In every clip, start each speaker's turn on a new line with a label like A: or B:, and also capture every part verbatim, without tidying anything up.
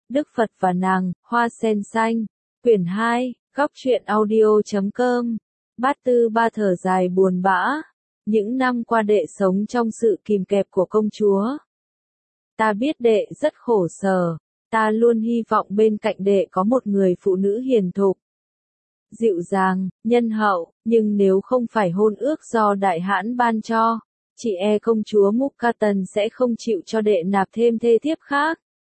A: Đức Phật và nàng, Hoa sen xanh. Quyển hai, góc truyện audio chấm com. Bát Tư Ba thở dài buồn bã. Những năm qua đệ sống trong sự kìm kẹp của công chúa. Ta biết đệ rất khổ sở. Ta luôn hy vọng bên cạnh đệ có một người phụ nữ hiền thục, dịu dàng, nhân hậu, nhưng nếu không phải hôn ước do đại hãn ban cho, chị e công chúa Mukatan sẽ không chịu cho đệ nạp thêm thê thiếp khác.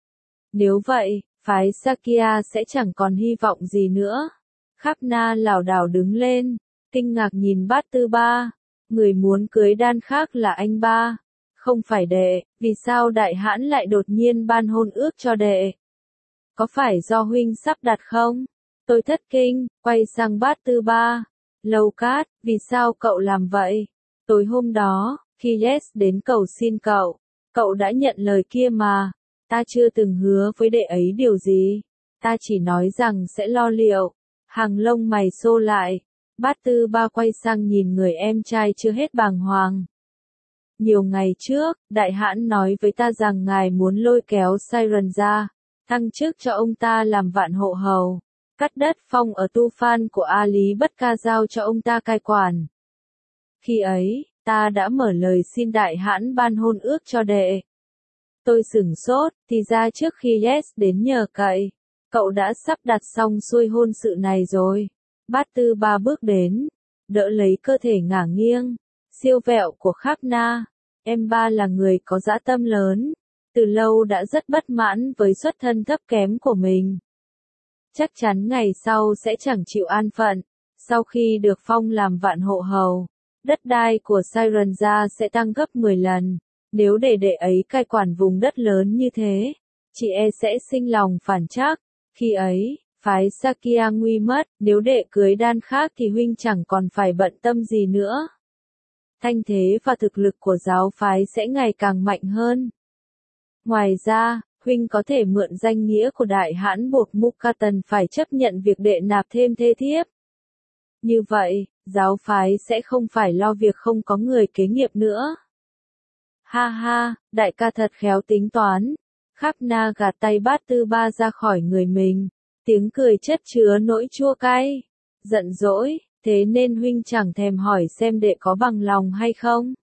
A: Nếu vậy, phái Sakya sẽ chẳng còn hy vọng gì nữa. Khắp Na lảo đảo đứng lên, kinh ngạc nhìn Bát Tư Ba. Người muốn cưới đan khác là anh ba, không phải đệ, vì sao đại hãn lại đột nhiên ban hôn ước cho đệ? Có phải do huynh sắp đặt không? Tôi thất kinh, quay sang Bát Tư Ba. Lâu Cát, vì sao cậu làm vậy? Tối hôm đó, khi Yes đến cầu xin cậu, cậu đã nhận lời kia mà. Ta chưa từng hứa với đệ ấy điều gì. Ta chỉ nói rằng sẽ lo liệu. Hàng lông mày xô lại. Bát Tư Ba quay sang nhìn người em trai chưa hết bàng hoàng. Nhiều ngày trước, đại hãn nói với ta rằng ngài muốn lôi kéo Siren ra, thăng chức cho ông ta làm vạn hộ hầu, cắt đất phong ở Tu Phan của A Lý Bất Ca giao cho ông ta cai quản. Khi ấy, ta đã mở lời xin đại hãn ban hôn ước cho đệ. Tôi sửng sốt, thì ra trước khi Yes đến nhờ cậy, cậu đã sắp đặt xong xuôi hôn sự này rồi. Bát Tư Ba bước đến, đỡ lấy cơ thể ngả nghiêng, siêu vẹo của Kháp Na. Em ba là người có dã tâm lớn, từ lâu đã rất bất mãn với xuất thân thấp kém của mình. Chắc chắn ngày sau sẽ chẳng chịu an phận, sau khi được phong làm vạn hộ hầu, đất đai của Siren gia sẽ tăng gấp mười lần. Nếu để đệ ấy cai quản vùng đất lớn như thế, chị e sẽ sinh lòng phản trắc. Khi ấy, phái Sakya nguy mất, nếu đệ cưới đan khác thì huynh chẳng còn phải bận tâm gì nữa. Thanh thế và thực lực của giáo phái sẽ ngày càng mạnh hơn. Ngoài ra, huynh có thể mượn danh nghĩa của đại hãn buộc Mukatan phải chấp nhận việc đệ nạp thêm thê thiếp. Như vậy, giáo phái sẽ không phải lo việc không có người kế nghiệp nữa. Ha ha, đại ca thật khéo tính toán. Kháp Na gạt tay Bát Tư Ba ra khỏi người mình, tiếng cười chất chứa nỗi chua cay. Giận dỗi, thế nên huynh chẳng thèm hỏi xem đệ có bằng lòng hay không.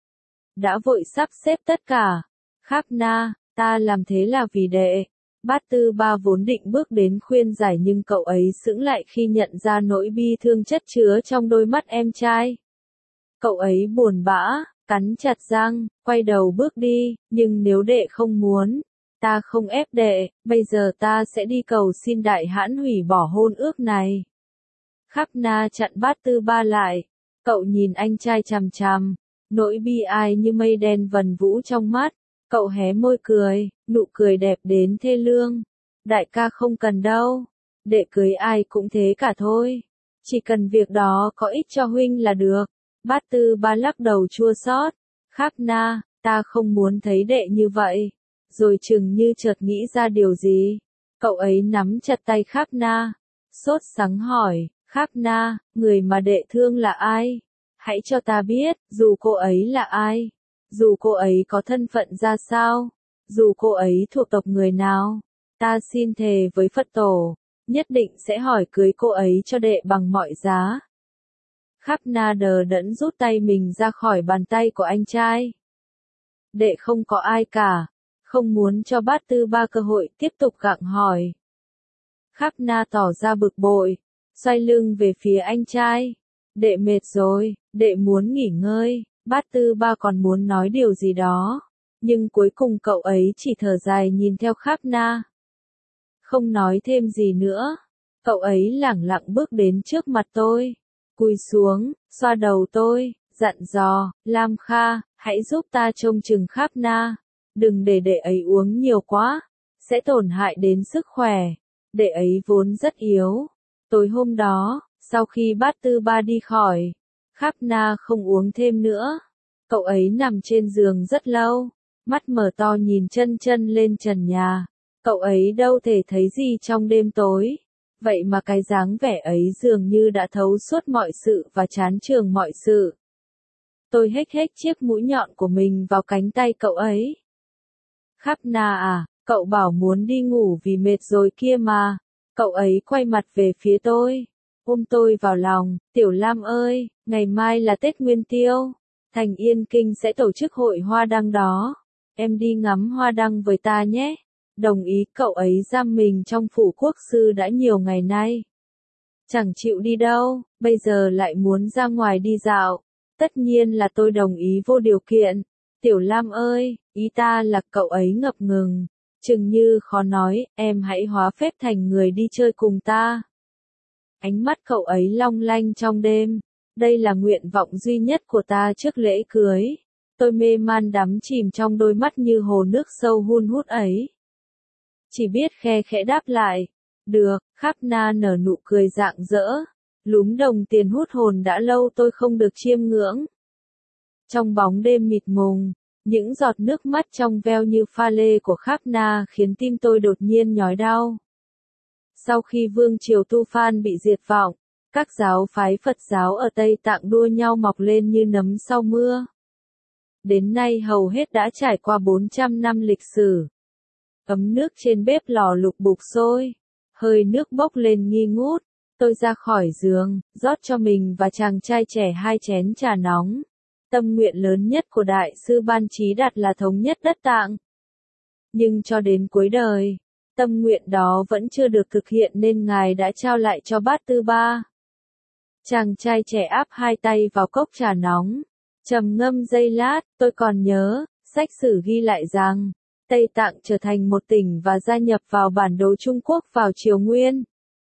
A: Đã vội sắp xếp tất cả. Kháp Na, ta làm thế là vì đệ. Bát Tư Ba vốn định bước đến khuyên giải nhưng cậu ấy sững lại khi nhận ra nỗi bi thương chất chứa trong đôi mắt em trai. Cậu ấy buồn bã, cắn chặt răng, quay đầu bước đi, nhưng nếu đệ không muốn, ta không ép đệ, bây giờ ta sẽ đi cầu xin đại hãn hủy bỏ hôn ước này. Kháp Na chặn Bát Tư Ba lại, cậu nhìn anh trai chằm chằm, nỗi bi ai như mây đen vần vũ trong mắt, cậu hé môi cười, nụ cười đẹp đến thê lương. Đại ca không cần đâu, đệ cưới ai cũng thế cả thôi, chỉ cần việc đó có ích cho huynh là được. Bát Tư Ba lắc đầu chua xót. Kháp Na, ta không muốn thấy đệ như vậy. Rồi chừng như chợt nghĩ ra điều gì, cậu ấy nắm chặt tay Kháp Na, sốt sắng hỏi, Kháp Na, người mà đệ thương là ai? Hãy cho ta biết, dù cô ấy là ai, dù cô ấy có thân phận ra sao, dù cô ấy thuộc tộc người nào, ta xin thề với Phật tổ, nhất định sẽ hỏi cưới cô ấy cho đệ bằng mọi giá. Kháp Na đờ đẫn rút tay mình ra khỏi bàn tay của anh trai. Đệ không có ai cả, không muốn cho Bát Tư Ba cơ hội tiếp tục gặng hỏi. Kháp Na tỏ ra bực bội, xoay lưng về phía anh trai. Đệ mệt rồi, đệ muốn nghỉ ngơi. Bát Tư Ba còn muốn nói điều gì đó, nhưng cuối cùng cậu ấy chỉ thở dài nhìn theo Kháp Na. Không nói thêm gì nữa, cậu ấy lẳng lặng bước đến trước mặt tôi, cúi xuống, xoa đầu tôi, dặn dò, Lam Kha, hãy giúp ta trông chừng Kháp Na, đừng để đệ ấy uống nhiều quá, sẽ tổn hại đến sức khỏe, đệ ấy vốn rất yếu. Tối hôm đó, sau khi Bát Tư Ba đi khỏi, Kháp Na không uống thêm nữa. Cậu ấy nằm trên giường rất lâu, mắt mở to nhìn chân chân lên trần nhà. Cậu ấy đâu thể thấy gì trong đêm tối, vậy mà cái dáng vẻ ấy dường như đã thấu suốt mọi sự và chán chường mọi sự. Tôi hếch hếch chiếc mũi nhọn của mình vào cánh tay cậu ấy. Kháp Na à, Cậu bảo muốn đi ngủ vì mệt rồi kia mà. Cậu ấy quay mặt về phía tôi, ôm tôi vào lòng, Tiểu Lam ơi, ngày mai là Tết Nguyên Tiêu. Thành Yên Kinh sẽ tổ chức hội hoa đăng đó. Em đi ngắm hoa đăng với ta nhé. Đồng ý, cậu ấy giam mình trong phủ quốc sư đã nhiều ngày nay. Chẳng chịu đi đâu, bây giờ lại muốn ra ngoài đi dạo. Tất nhiên là tôi đồng ý vô điều kiện. Tiểu Lam ơi, ý ta là cậu ấy ngập ngừng. Chừng như khó nói, em hãy hóa phép thành người đi chơi cùng ta. Ánh mắt cậu ấy long lanh trong đêm. Đây là nguyện vọng duy nhất của ta trước lễ cưới. Tôi mê man đắm chìm trong đôi mắt như hồ nước sâu hun hút ấy. Chỉ biết khe khẽ đáp lại. Được, Kháp Na nở nụ cười rạng rỡ. Lúm đồng tiền hút hồn đã lâu tôi không được chiêm ngưỡng. Trong bóng đêm mịt mùng, những giọt nước mắt trong veo như pha lê của Kháp Na khiến tim tôi đột nhiên nhói đau. Sau khi vương triều Tu Phan bị diệt vong, các giáo phái Phật giáo ở Tây Tạng đua nhau mọc lên như nấm sau mưa. Đến nay hầu hết đã trải qua bốn trăm năm lịch sử. Ấm nước trên bếp lò lục bục sôi, hơi nước bốc lên nghi ngút. Tôi ra khỏi giường, rót cho mình và chàng trai trẻ hai chén trà nóng. Tâm nguyện lớn nhất của Đại sư Ban Trí Đạt là thống nhất đất Tạng. Nhưng cho đến cuối đời, tâm nguyện đó vẫn chưa được thực hiện nên Ngài đã trao lại cho Bát Tư Ba. Chàng trai trẻ áp hai tay vào cốc trà nóng, trầm ngâm giây lát, tôi còn nhớ, sách sử ghi lại rằng, Tây Tạng trở thành một tỉnh và gia nhập vào bản đồ Trung Quốc vào triều Nguyên.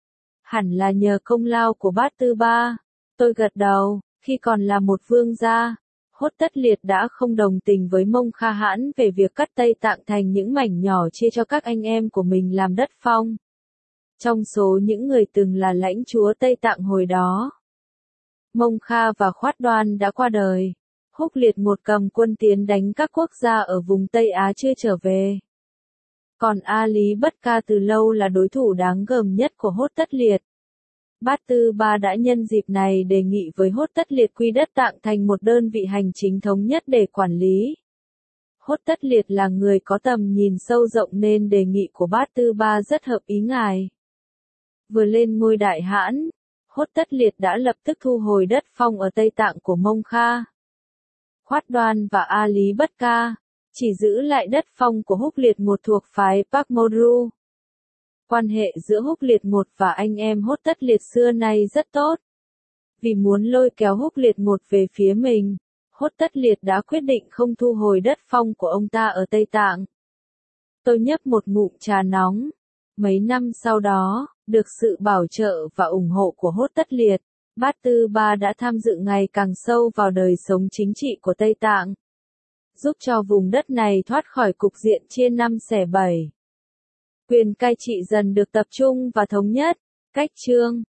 A: Hẳn là nhờ công lao của Bát Tư Ba. Tôi gật đầu, khi còn là một vương gia, Hốt Tất Liệt đã không đồng tình với Mông Kha Hãn về việc cắt Tây Tạng thành những mảnh nhỏ chia cho các anh em của mình làm đất phong. Trong số những người từng là lãnh chúa Tây Tạng hồi đó, Mông Kha và Khoát Đoan đã qua đời. Húc Liệt một cầm quân tiến đánh các quốc gia ở vùng Tây Á chưa trở về. Còn A Lý Bất Ca từ lâu là đối thủ đáng gờm nhất của Hốt Tất Liệt. Bát Tư Ba đã nhân dịp này đề nghị với Hốt Tất Liệt quy đất Tạng thành một đơn vị hành chính thống nhất để quản lý. Hốt Tất Liệt là người có tầm nhìn sâu rộng nên đề nghị của Bát Tư Ba rất hợp ý ngài. Vừa lên ngôi đại hãn, Hốt Tất Liệt đã lập tức thu hồi đất phong ở Tây Tạng của Mông Kha, Khoát Đoan và A Lý Bất Ca, chỉ giữ lại đất phong của Húc Liệt một thuộc phái Pak Moru. Quan hệ giữa Húc Liệt một và anh em Hốt Tất Liệt xưa nay rất tốt. Vì muốn lôi kéo Húc Liệt một về phía mình, Hốt Tất Liệt đã quyết định không thu hồi đất phong của ông ta ở Tây Tạng. Tôi nhấp một ngụm trà nóng. Mấy năm sau đó, được sự bảo trợ và ủng hộ của Hốt Tất Liệt, Bát Tư Ba đã tham dự ngày càng sâu vào đời sống chính trị của Tây Tạng, giúp cho vùng đất này thoát khỏi cục diện chia năm xẻ bảy. Quyền cai trị dần được tập trung và thống nhất. Cách chương